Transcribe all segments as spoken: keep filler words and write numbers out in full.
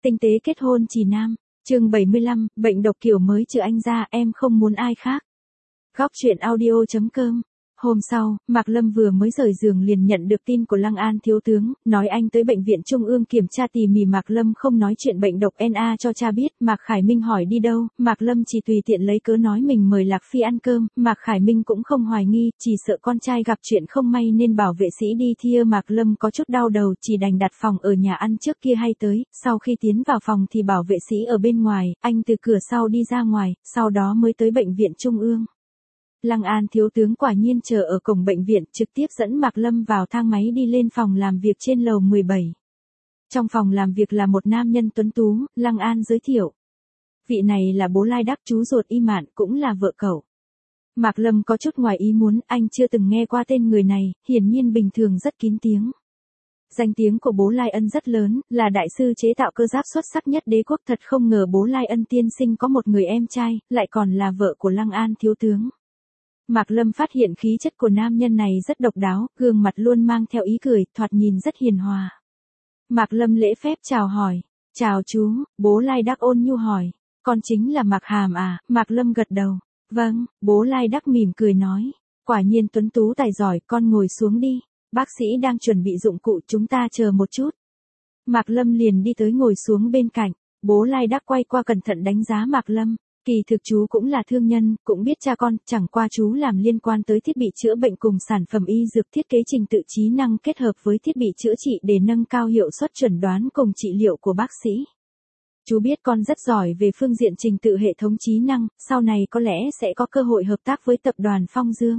Tinh tế kết hôn trì nam, chương bảy mươi lăm, bệnh độc kiểu mới trừ anh ra, em không muốn ai khác. Góc truyện audio chấm com. Hôm sau, Mạc Lâm vừa mới rời giường liền nhận được tin của Lăng An thiếu tướng, nói anh tới bệnh viện Trung ương kiểm tra tỉ mỉ. Mạc Lâm không nói chuyện bệnh độc en a cho cha biết. Mạc Khải Minh hỏi đi đâu, Mạc Lâm chỉ tùy tiện lấy cớ nói mình mời Lạc Phi ăn cơm. Mạc Khải Minh cũng không hoài nghi, chỉ sợ con trai gặp chuyện không may nên bảo vệ sĩ đi thia. Mạc Lâm có chút đau đầu, chỉ đành đặt phòng ở nhà ăn trước kia hay tới. Sau khi tiến vào phòng thì bảo vệ sĩ ở bên ngoài, anh từ cửa sau đi ra ngoài, sau đó mới tới bệnh viện Trung ương. Lăng An thiếu tướng quả nhiên chờ ở cổng bệnh viện, trực tiếp dẫn Mạc Lâm vào thang máy đi lên phòng làm việc trên lầu mười bảy. Trong phòng làm việc là một nam nhân tuấn tú, Lăng An giới thiệu. Vị này là bố Lai Đắc, chú ruột Y Mạn, cũng là vợ cậu. Mạc Lâm có chút ngoài ý muốn, anh chưa từng nghe qua tên người này, hiển nhiên bình thường rất kín tiếng. Danh tiếng của bố Lai Ân rất lớn, là đại sư chế tạo cơ giáp xuất sắc nhất đế quốc. Thật không ngờ bố Lai Ân tiên sinh có một người em trai, lại còn là vợ của Lăng An thiếu tướng. Mạc Lâm phát hiện khí chất của nam nhân này rất độc đáo, gương mặt luôn mang theo ý cười, thoạt nhìn rất hiền hòa. Mạc Lâm lễ phép chào hỏi, chào chú, bố Lai Đắc ôn nhu hỏi, con chính là Mạc Hàm à? Mạc Lâm gật đầu, vâng, bố Lai Đắc mỉm cười nói, quả nhiên tuấn tú tài giỏi, con ngồi xuống đi, bác sĩ đang chuẩn bị dụng cụ, chúng ta chờ một chút. Mạc Lâm liền đi tới ngồi xuống bên cạnh, bố Lai Đắc quay qua cẩn thận đánh giá Mạc Lâm. Kỳ thực chú cũng là thương nhân, cũng biết cha con, chẳng qua chú làm liên quan tới thiết bị chữa bệnh cùng sản phẩm y dược, thiết kế trình tự trí năng kết hợp với thiết bị chữa trị để nâng cao hiệu suất chẩn đoán cùng trị liệu của bác sĩ. Chú biết con rất giỏi về phương diện trình tự hệ thống trí năng, sau này có lẽ sẽ có cơ hội hợp tác với tập đoàn Phong Dương.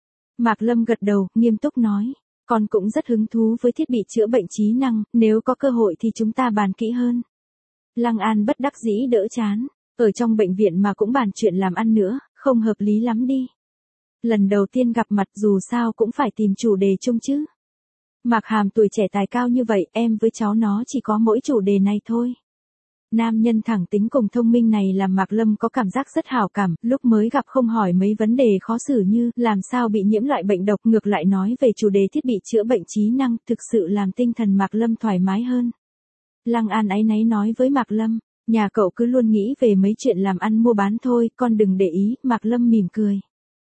Mạc Lâm gật đầu, nghiêm túc nói, con cũng rất hứng thú với thiết bị chữa bệnh trí năng, nếu có cơ hội thì chúng ta bàn kỹ hơn. Lăng An bất đắc dĩ đỡ chán. Ở trong bệnh viện mà cũng bàn chuyện làm ăn nữa, không hợp lý lắm đi. Lần đầu tiên gặp mặt dù sao cũng phải tìm chủ đề chung chứ. Mạc Hàm tuổi trẻ tài cao như vậy, em với cháu nó chỉ có mỗi chủ đề này thôi. Nam nhân thẳng tính cùng thông minh này làm Mạc Lâm có cảm giác rất hảo cảm, lúc mới gặp không hỏi mấy vấn đề khó xử như làm sao bị nhiễm loại bệnh độc, ngược lại nói về chủ đề thiết bị chữa bệnh trí năng, thực sự làm tinh thần Mạc Lâm thoải mái hơn. Lăng An áy náy nói với Mạc Lâm. Nhà cậu cứ luôn nghĩ về mấy chuyện làm ăn mua bán thôi, con đừng để ý. Mạc Lâm mỉm cười.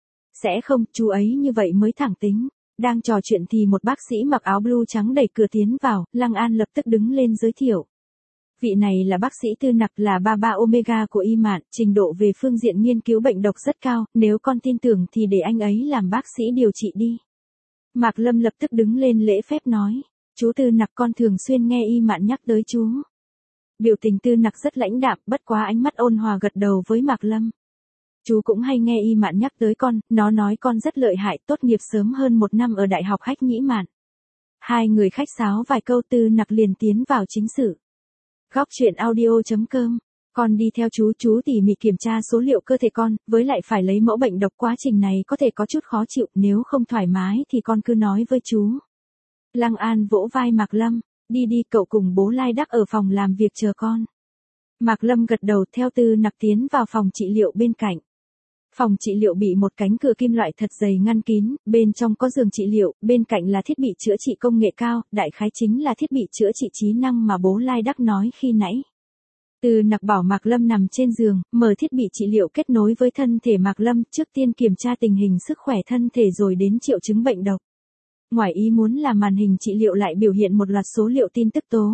Sẽ không, chú ấy như vậy mới thẳng tính. Đang trò chuyện thì một bác sĩ mặc áo blue trắng đẩy cửa tiến vào, Lăng An lập tức đứng lên giới thiệu. Vị này là bác sĩ Tư Nặc, là ba ba Omega của Y Mạn, trình độ về phương diện nghiên cứu bệnh độc rất cao, nếu con tin tưởng thì để anh ấy làm bác sĩ điều trị đi. Mạc Lâm lập tức đứng lên lễ phép nói, chú Tư Nặc, con thường xuyên nghe Y Mạn nhắc tới chú. Biểu tình Tư Nặc rất lãnh đạm, bất quá ánh mắt ôn hòa gật đầu với Mạc Lâm. Chú cũng hay nghe Y Mạn nhắc tới con, nó nói con rất lợi hại, tốt nghiệp sớm hơn một năm ở Đại học Hách Nhĩ Mạn. Hai người khách sáo vài câu, Tư Nặc liền tiến vào chính sự. Góc truyện audio chấm com. Con đi theo chú, chú tỉ mỉ kiểm tra số liệu cơ thể con, với lại phải lấy mẫu bệnh độc, quá trình này có thể có chút khó chịu, nếu không thoải mái thì con cứ nói với chú. Lăng An vỗ vai Mạc Lâm. Đi đi, cậu cùng bố Lai Đắc ở phòng làm việc chờ con. Mạc Lâm gật đầu theo Tư Nặc tiến vào phòng trị liệu bên cạnh. Phòng trị liệu bị một cánh cửa kim loại thật dày ngăn kín, bên trong có giường trị liệu, bên cạnh là thiết bị chữa trị công nghệ cao, đại khái chính là thiết bị chữa trị trí năng mà bố Lai Đắc nói khi nãy. Tư Nặc bảo Mạc Lâm nằm trên giường, mở thiết bị trị liệu kết nối với thân thể Mạc Lâm, trước tiên kiểm tra tình hình sức khỏe thân thể rồi đến triệu chứng bệnh độc. Ngoài ý muốn là màn hình trị liệu lại biểu hiện một loạt số liệu tin tức tố.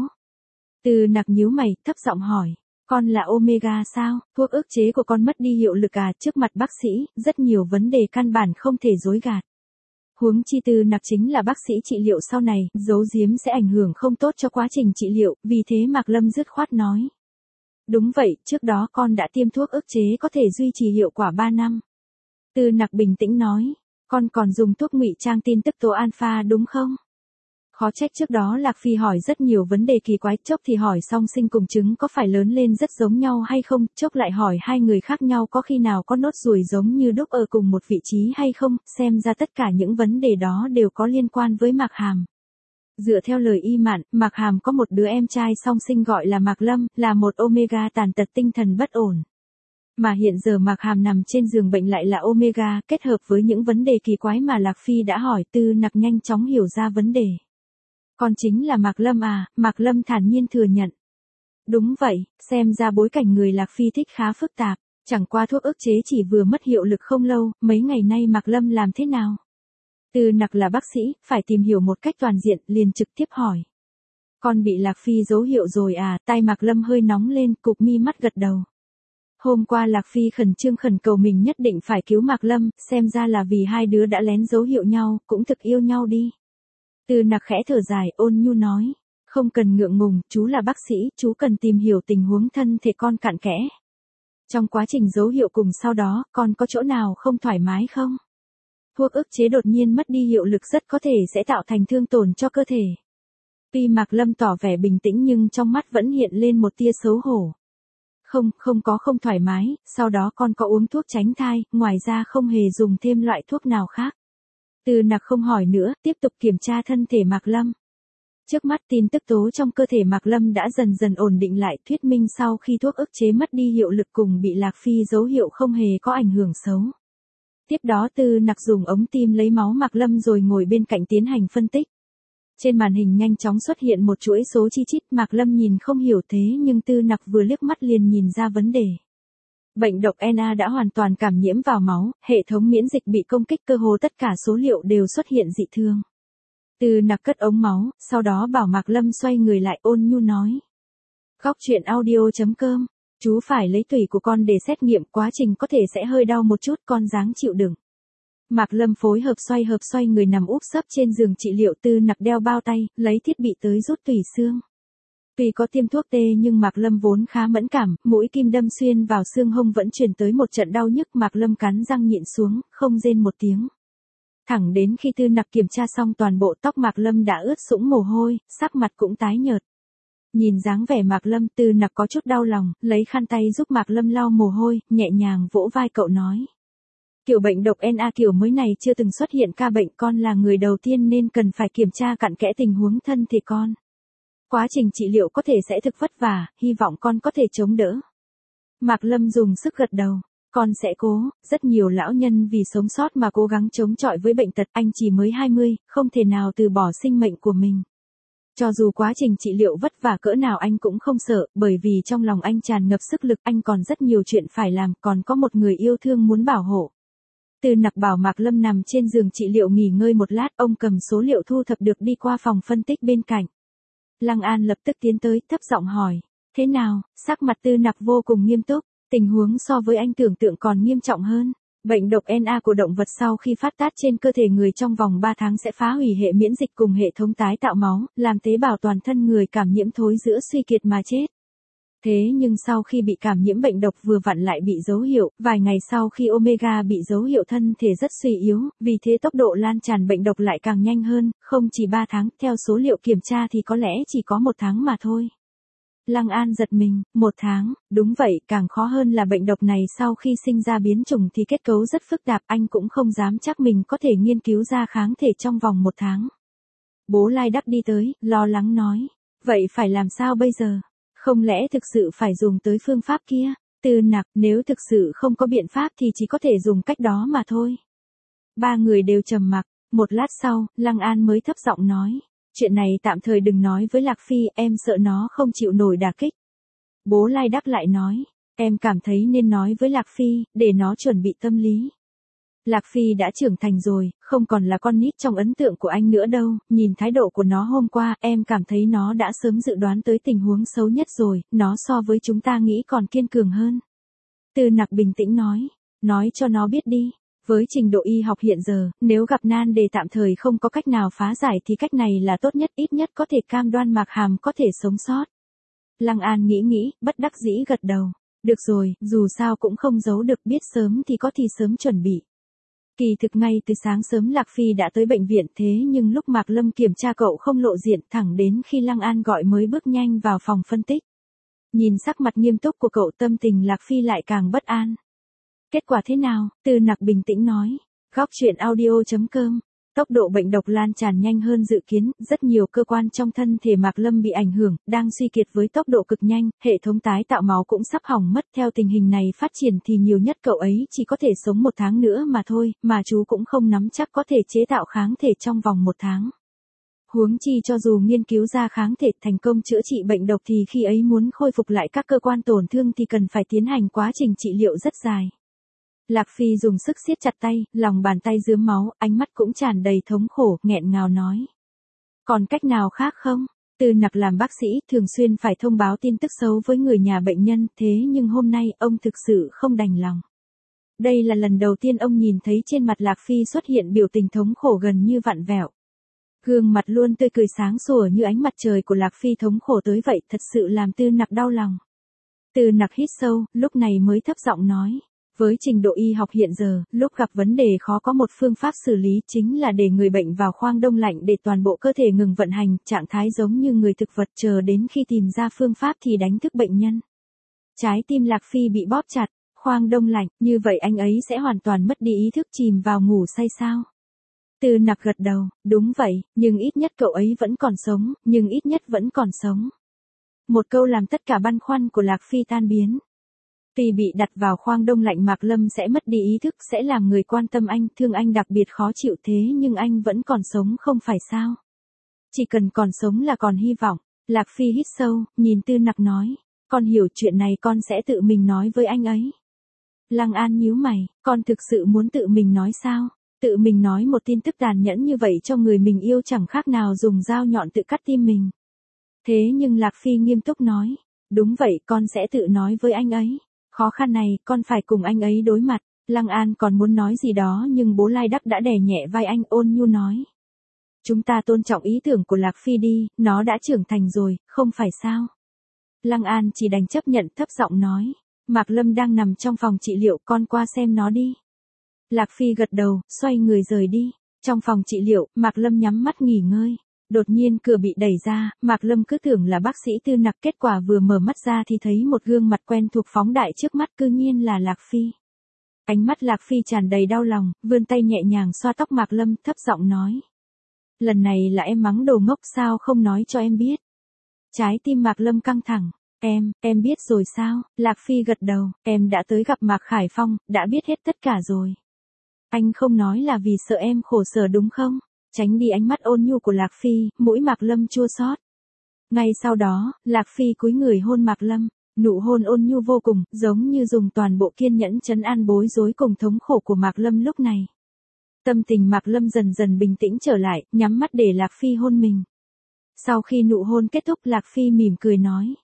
Tư Nặc nhíu mày, thấp giọng hỏi, con là Omega sao? Thuốc ức chế của con mất đi hiệu lực à? Trước mặt bác sĩ, rất nhiều vấn đề căn bản không thể dối gạt. Huống chi Tư Nặc chính là bác sĩ trị liệu sau này, giấu giếm sẽ ảnh hưởng không tốt cho quá trình trị liệu, vì thế Mạc Lâm dứt khoát nói. Đúng vậy, trước đó con đã tiêm thuốc ức chế có thể duy trì hiệu quả ba năm. Tư Nặc bình tĩnh nói. Con còn dùng thuốc ngụy trang tin tức tố alpha đúng không? Khó trách trước đó Lạc Phi hỏi rất nhiều vấn đề kỳ quái, chốc thì hỏi song sinh cùng trứng có phải lớn lên rất giống nhau hay không, chốc lại hỏi hai người khác nhau có khi nào có nốt ruồi giống như đúc ở cùng một vị trí hay không, xem ra tất cả những vấn đề đó đều có liên quan với Mạc Hàm. Dựa theo lời Y Mạn, Mạc Hàm có một đứa em trai song sinh gọi là Mạc Lâm, là một Omega tàn tật tinh thần bất ổn. Mà hiện giờ Mạc Hàm nằm trên giường bệnh lại là Omega, kết hợp với những vấn đề kỳ quái mà Lạc Phi đã hỏi, Tư Nặc nhanh chóng hiểu ra vấn đề. Con chính là Mạc Lâm à? Mạc Lâm thản nhiên thừa nhận. Đúng vậy, xem ra bối cảnh người Lạc Phi thích khá phức tạp. Chẳng qua thuốc ức chế chỉ vừa mất hiệu lực không lâu, mấy ngày nay Mạc Lâm làm thế nào? Từ Nặc là bác sĩ, phải tìm hiểu một cách toàn diện, liền trực tiếp hỏi. Con bị Lạc Phi dấu hiệu rồi à? Tai Mạc Lâm hơi nóng lên, cụp mi mắt gật đầu. Hôm qua Lạc Phi khẩn trương khẩn cầu mình nhất định phải cứu Mạc Lâm, xem ra là vì hai đứa đã lén dấu hiệu nhau, cũng thực yêu nhau đi. Từ Nặc khẽ thở dài, ôn nhu nói. Không cần ngượng ngùng, chú là bác sĩ, chú cần tìm hiểu tình huống thân thể con cặn kẽ. Trong quá trình dấu hiệu cùng sau đó, con có chỗ nào không thoải mái không? Thuốc ức chế đột nhiên mất đi hiệu lực rất có thể sẽ tạo thành thương tổn cho cơ thể. Tuy Mạc Lâm tỏ vẻ bình tĩnh nhưng trong mắt vẫn hiện lên một tia xấu hổ. Không, không có không thoải mái, sau đó con có uống thuốc tránh thai, ngoài ra không hề dùng thêm loại thuốc nào khác. Từ Nặc không hỏi nữa, tiếp tục kiểm tra thân thể Mạc Lâm. Trước mắt tin tức tố trong cơ thể Mạc Lâm đã dần dần ổn định lại, thuyết minh sau khi thuốc ức chế mất đi hiệu lực cùng bị Lạc Phi dấu hiệu không hề có ảnh hưởng xấu. Tiếp đó Từ Nặc dùng ống tim lấy máu Mạc Lâm rồi ngồi bên cạnh tiến hành phân tích. Trên màn hình nhanh chóng xuất hiện một chuỗi số chi chít, Mạc Lâm nhìn không hiểu thế nhưng Từ Nặc vừa liếc mắt liền nhìn ra vấn đề. Bệnh độc en a đã hoàn toàn cảm nhiễm vào máu, hệ thống miễn dịch bị công kích, cơ hồ tất cả số liệu đều xuất hiện dị thường. Từ Nặc cất ống máu, sau đó bảo Mạc Lâm xoay người lại, ôn nhu nói. Góc truyện audio chấm com, chú phải lấy tủy của con để xét nghiệm, quá trình có thể sẽ hơi đau một chút, con ráng chịu đựng. Mạc Lâm phối hợp xoay hợp xoay người nằm úp sấp trên giường trị liệu. Từ Nặc đeo bao tay, lấy thiết bị tới rút tủy xương. Tuy có tiêm thuốc tê nhưng Mạc Lâm vốn khá mẫn cảm, mũi kim đâm xuyên vào xương hông vẫn truyền tới một trận đau nhức. Mạc Lâm cắn răng nhịn xuống, không rên một tiếng. Thẳng đến khi Từ Nặc kiểm tra xong toàn bộ, tóc Mạc Lâm đã ướt sũng mồ hôi, sắc mặt cũng tái nhợt. Nhìn dáng vẻ Mạc Lâm, Từ Nặc có chút đau lòng, lấy khăn tay giúp Mạc Lâm lau mồ hôi, nhẹ nhàng vỗ vai cậu nói. Kiểu bệnh độc en a kiểu mới này chưa từng xuất hiện ca bệnh, con là người đầu tiên nên cần phải kiểm tra cặn kẽ tình huống thân thể con. Quá trình trị liệu có thể sẽ thực vất vả, hy vọng con có thể chống đỡ. Mạc Lâm dùng sức gật đầu. Con sẽ cố, rất nhiều lão nhân vì sống sót mà cố gắng chống chọi với bệnh tật, anh chỉ mới hai mươi, không thể nào từ bỏ sinh mệnh của mình. Cho dù quá trình trị liệu vất vả cỡ nào anh cũng không sợ, bởi vì trong lòng anh tràn ngập sức lực, anh còn rất nhiều chuyện phải làm, còn có một người yêu thương muốn bảo hộ. Từ Nặc bảo Mạc Lâm nằm trên giường trị liệu nghỉ ngơi một lát, ông cầm số liệu thu thập được đi qua phòng phân tích bên cạnh. Lăng An lập tức tiến tới, thấp giọng hỏi, thế nào? Sắc mặt Từ Nặc vô cùng nghiêm túc. Tình huống so với anh tưởng tượng còn nghiêm trọng hơn. Bệnh độc en a của động vật sau khi phát tác trên cơ thể người trong vòng ba tháng sẽ phá hủy hệ miễn dịch cùng hệ thống tái tạo máu, làm tế bào toàn thân người cảm nhiễm thối rữa suy kiệt mà chết. Thế nhưng sau khi bị cảm nhiễm bệnh độc vừa vặn lại bị dấu hiệu, vài ngày sau khi omega bị dấu hiệu thân thể rất suy yếu, vì thế tốc độ lan tràn bệnh độc lại càng nhanh hơn, không chỉ ba tháng, theo số liệu kiểm tra thì có lẽ chỉ có một tháng mà thôi. Lăng An giật mình, một tháng, đúng vậy, càng khó hơn là bệnh độc này sau khi sinh ra biến chủng thì kết cấu rất phức tạp, anh cũng không dám chắc mình có thể nghiên cứu ra kháng thể trong vòng một tháng. Bố Lai Đắc đi tới, lo lắng nói, vậy phải làm sao bây giờ? Không lẽ thực sự phải dùng tới phương pháp kia? Từ Nặc, nếu thực sự không có biện pháp thì chỉ có thể dùng cách đó mà thôi. Ba người đều trầm mặc, một lát sau, Lăng An mới thấp giọng nói. Chuyện này tạm thời đừng nói với Lạc Phi, em sợ nó không chịu nổi đả kích. Bố Lai Đắc lại nói, em cảm thấy nên nói với Lạc Phi, để nó chuẩn bị tâm lý. Lạc Phi đã trưởng thành rồi, không còn là con nít trong ấn tượng của anh nữa đâu, nhìn thái độ của nó hôm qua, em cảm thấy nó đã sớm dự đoán tới tình huống xấu nhất rồi, nó so với chúng ta nghĩ còn kiên cường hơn. Từ Nặc bình tĩnh nói, nói cho nó biết đi. Với trình độ y học hiện giờ, nếu gặp nan đề tạm thời không có cách nào phá giải thì cách này là tốt nhất, ít nhất có thể cam đoan Mạc Hàm có thể sống sót. Lăng An nghĩ nghĩ, bất đắc dĩ gật đầu. Được rồi, dù sao cũng không giấu được, biết sớm thì có thì sớm chuẩn bị. Kỳ thực ngay từ sáng sớm Lạc Phi đã tới bệnh viện, thế nhưng lúc Mạc Lâm kiểm tra cậu không lộ diện, thẳng đến khi Lăng An gọi mới bước nhanh vào phòng phân tích. Nhìn sắc mặt nghiêm túc của cậu, tâm tình Lạc Phi lại càng bất an. Kết quả thế nào? Từ Nặc bình tĩnh nói. Góc truyện audio chấm com. Tốc độ bệnh độc lan tràn nhanh hơn dự kiến, rất nhiều cơ quan trong thân thể Mạc Lâm bị ảnh hưởng, đang suy kiệt với tốc độ cực nhanh, hệ thống tái tạo máu cũng sắp hỏng mất. Theo tình hình này phát triển thì nhiều nhất cậu ấy chỉ có thể sống một tháng nữa mà thôi, mà chú cũng không nắm chắc có thể chế tạo kháng thể trong vòng một tháng. Huống chi cho dù nghiên cứu ra kháng thể thành công chữa trị bệnh độc thì khi ấy muốn khôi phục lại các cơ quan tổn thương thì cần phải tiến hành quá trình trị liệu rất dài. Lạc Phi dùng sức siết chặt tay, lòng bàn tay rướm máu, ánh mắt cũng tràn đầy thống khổ, nghẹn ngào nói. Còn cách nào khác không? Tư Nặc làm bác sĩ thường xuyên phải thông báo tin tức xấu với người nhà bệnh nhân, thế nhưng hôm nay ông thực sự không đành lòng. Đây là lần đầu tiên ông nhìn thấy trên mặt Lạc Phi xuất hiện biểu tình thống khổ gần như vặn vẹo. Gương mặt luôn tươi cười sáng sủa như ánh mặt trời của Lạc Phi thống khổ tới vậy, thật sự làm Tư Nặc đau lòng. Tư Nặc hít sâu, lúc này mới thấp giọng nói. Với trình độ y học hiện giờ, lúc gặp vấn đề khó có một phương pháp xử lý chính là để người bệnh vào khoang đông lạnh để toàn bộ cơ thể ngừng vận hành, trạng thái giống như người thực vật chờ đến khi tìm ra phương pháp thì đánh thức bệnh nhân. Trái tim Lạc Phi bị bóp chặt, khoang đông lạnh, như vậy anh ấy sẽ hoàn toàn mất đi ý thức chìm vào ngủ say sao? Tư Nặc gật đầu, đúng vậy, nhưng ít nhất cậu ấy vẫn còn sống, nhưng ít nhất vẫn còn sống. Một câu làm tất cả băn khoăn của Lạc Phi tan biến. Tuy bị đặt vào khoang đông lạnh Mạc Lâm sẽ mất đi ý thức, sẽ làm người quan tâm anh, thương anh đặc biệt khó chịu, thế nhưng anh vẫn còn sống không phải sao? Chỉ cần còn sống là còn hy vọng. Lạc Phi hít sâu, nhìn Tư Nặc nói, con hiểu chuyện này con sẽ tự mình nói với anh ấy. Lăng An nhíu mày, con thực sự muốn tự mình nói sao? Tự mình nói một tin tức tàn nhẫn như vậy cho người mình yêu chẳng khác nào dùng dao nhọn tự cắt tim mình. Thế nhưng Lạc Phi nghiêm túc nói, đúng vậy con sẽ tự nói với anh ấy. Khó khăn này, con phải cùng anh ấy đối mặt. Lăng An còn muốn nói gì đó nhưng bố Lai Đắc đã đè nhẹ vai anh, ôn nhu nói. Chúng ta tôn trọng ý tưởng của Lạc Phi đi, nó đã trưởng thành rồi, không phải sao? Lăng An chỉ đành chấp nhận, thấp giọng nói. Mạc Lâm đang nằm trong phòng trị liệu, con qua xem nó đi. Lạc Phi gật đầu, xoay người rời đi. Trong phòng trị liệu, Mạc Lâm nhắm mắt nghỉ ngơi. Đột nhiên cửa bị đẩy ra, Mạc Lâm cứ tưởng là bác sĩ Tư Nặc, kết quả vừa mở mắt ra thì thấy một gương mặt quen thuộc phóng đại trước mắt, cư nhiên là Lạc Phi. Ánh mắt Lạc Phi tràn đầy đau lòng, vươn tay nhẹ nhàng xoa tóc Mạc Lâm, thấp giọng nói. Lần này là em mắng đồ ngốc sao không nói cho em biết. Trái tim Mạc Lâm căng thẳng. Em, em biết rồi sao? Lạc Phi gật đầu, em đã tới gặp Mạc Khải Phong, đã biết hết tất cả rồi. Anh không nói là vì sợ em khổ sở đúng không? Tránh đi ánh mắt ôn nhu của Lạc Phi, mũi Mạc Lâm chua xót. Ngay sau đó, Lạc Phi cúi người hôn Mạc Lâm, nụ hôn ôn nhu vô cùng, giống như dùng toàn bộ kiên nhẫn trấn an bối rối cùng thống khổ của Mạc Lâm lúc này. Tâm tình Mạc Lâm dần dần bình tĩnh trở lại, nhắm mắt để Lạc Phi hôn mình. Sau khi nụ hôn kết thúc, Lạc Phi mỉm cười nói.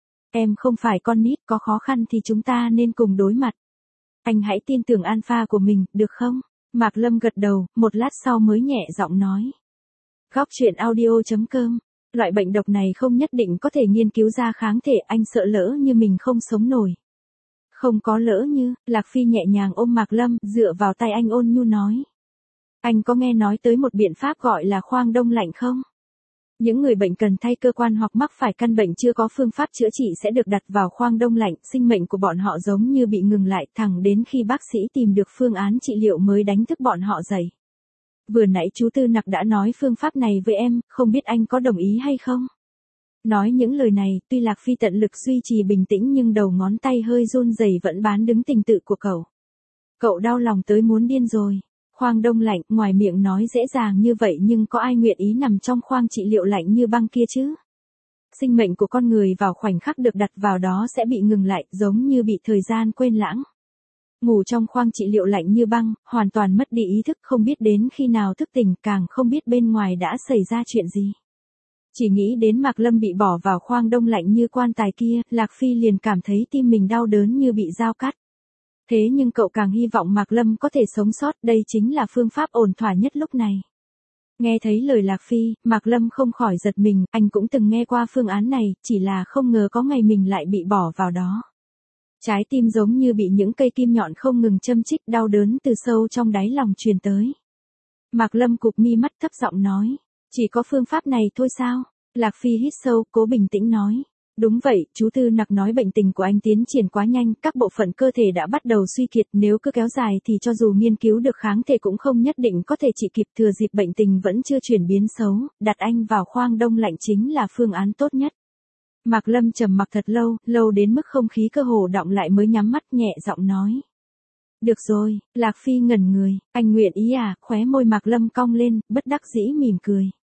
Em không phải con nít, có khó khăn thì chúng ta nên cùng đối mặt. Anh hãy tin tưởng alpha của mình, được không? Mạc Lâm gật đầu, một lát sau mới nhẹ giọng nói. Góc truyện audio chấm com. Loại bệnh độc này không nhất định có thể nghiên cứu ra kháng thể, anh sợ lỡ như mình không sống nổi. Không có lỡ như, Lạc Phi nhẹ nhàng ôm Mạc Lâm, dựa vào tay anh ôn nhu nói. Anh có nghe nói tới một biện pháp gọi là khoang đông lạnh không? Những người bệnh cần thay cơ quan hoặc mắc phải căn bệnh chưa có phương pháp chữa trị sẽ được đặt vào khoang đông lạnh, sinh mệnh của bọn họ giống như bị ngừng lại thẳng đến khi bác sĩ tìm được phương án trị liệu mới đánh thức bọn họ dậy. Vừa nãy chú Tư Nặc đã nói phương pháp này với em, không biết anh có đồng ý hay không? Nói những lời này, tuy Lạc Phi tận lực duy trì bình tĩnh nhưng đầu ngón tay hơi run rẩy vẫn bán đứng tình tự của cậu. Cậu đau lòng tới muốn điên rồi. Khoang đông lạnh, ngoài miệng nói dễ dàng như vậy nhưng có ai nguyện ý nằm trong khoang trị liệu lạnh như băng kia chứ? Sinh mệnh của con người vào khoảnh khắc được đặt vào đó sẽ bị ngừng lại, giống như bị thời gian quên lãng. Ngủ trong khoang trị liệu lạnh như băng, hoàn toàn mất đi ý thức, không biết đến khi nào thức tỉnh, càng không biết bên ngoài đã xảy ra chuyện gì. Chỉ nghĩ đến Mạc Lâm bị bỏ vào khoang đông lạnh như quan tài kia, Lạc Phi liền cảm thấy tim mình đau đớn như bị dao cắt. Thế nhưng cậu càng hy vọng Mạc Lâm có thể sống sót, đây chính là phương pháp ổn thỏa nhất lúc này. Nghe thấy lời Lạc Phi, Mạc Lâm không khỏi giật mình, anh cũng từng nghe qua phương án này, chỉ là không ngờ có ngày mình lại bị bỏ vào đó. Trái tim giống như bị những cây kim nhọn không ngừng châm chích, đau đớn từ sâu trong đáy lòng truyền tới. Mạc Lâm cụp mi mắt thấp giọng nói, chỉ có phương pháp này thôi sao? Lạc Phi hít sâu, cố bình tĩnh nói. Đúng vậy, chú Tư Nặc nói bệnh tình của anh tiến triển quá nhanh, các bộ phận cơ thể đã bắt đầu suy kiệt, nếu cứ kéo dài thì cho dù nghiên cứu được kháng thể cũng không nhất định có thể trị kịp, thừa dịp bệnh tình vẫn chưa chuyển biến xấu, đặt anh vào khoang đông lạnh chính là phương án tốt nhất. Mạc Lâm trầm mặc thật lâu, lâu đến mức không khí cơ hồ đọng lại mới nhắm mắt nhẹ giọng nói. Được rồi, Lạc Phi ngẩn người, anh nguyện ý à, khóe môi Mạc Lâm cong lên, bất đắc dĩ mỉm cười.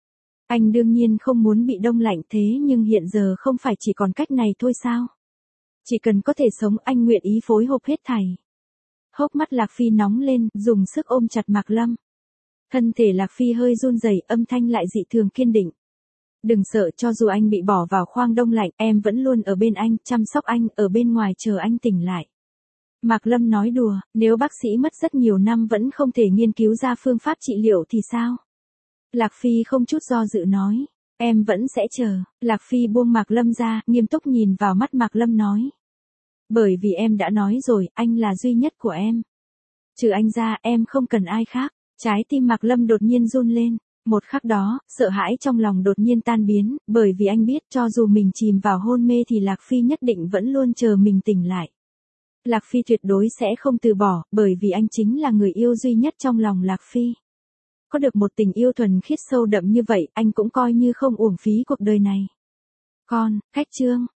Anh đương nhiên không muốn bị đông lạnh thế nhưng hiện giờ không phải chỉ còn cách này thôi sao? Chỉ cần có thể sống anh nguyện ý phối hợp hết thảy. Hốc mắt Lạc Phi nóng lên, dùng sức ôm chặt Mạc Lâm. Thân thể Lạc Phi hơi run rẩy, âm thanh lại dị thường kiên định. Đừng sợ, cho dù anh bị bỏ vào khoang đông lạnh, em vẫn luôn ở bên anh, chăm sóc anh, ở bên ngoài chờ anh tỉnh lại. Mạc Lâm nói đùa, nếu bác sĩ mất rất nhiều năm vẫn không thể nghiên cứu ra phương pháp trị liệu thì sao? Lạc Phi không chút do dự nói, em vẫn sẽ chờ. Lạc Phi buông Mạc Lâm ra, nghiêm túc nhìn vào mắt Mạc Lâm nói. Bởi vì em đã nói rồi, anh là duy nhất của em. Trừ anh ra, em không cần ai khác. Trái tim Mạc Lâm đột nhiên run lên. Một khắc đó, sợ hãi trong lòng đột nhiên tan biến, bởi vì anh biết cho dù mình chìm vào hôn mê thì Lạc Phi nhất định vẫn luôn chờ mình tỉnh lại. Lạc Phi tuyệt đối sẽ không từ bỏ, bởi vì anh chính là người yêu duy nhất trong lòng Lạc Phi. Có được một tình yêu thuần khiết sâu đậm như vậy, anh cũng coi như không uổng phí cuộc đời này. Con, khách Trương.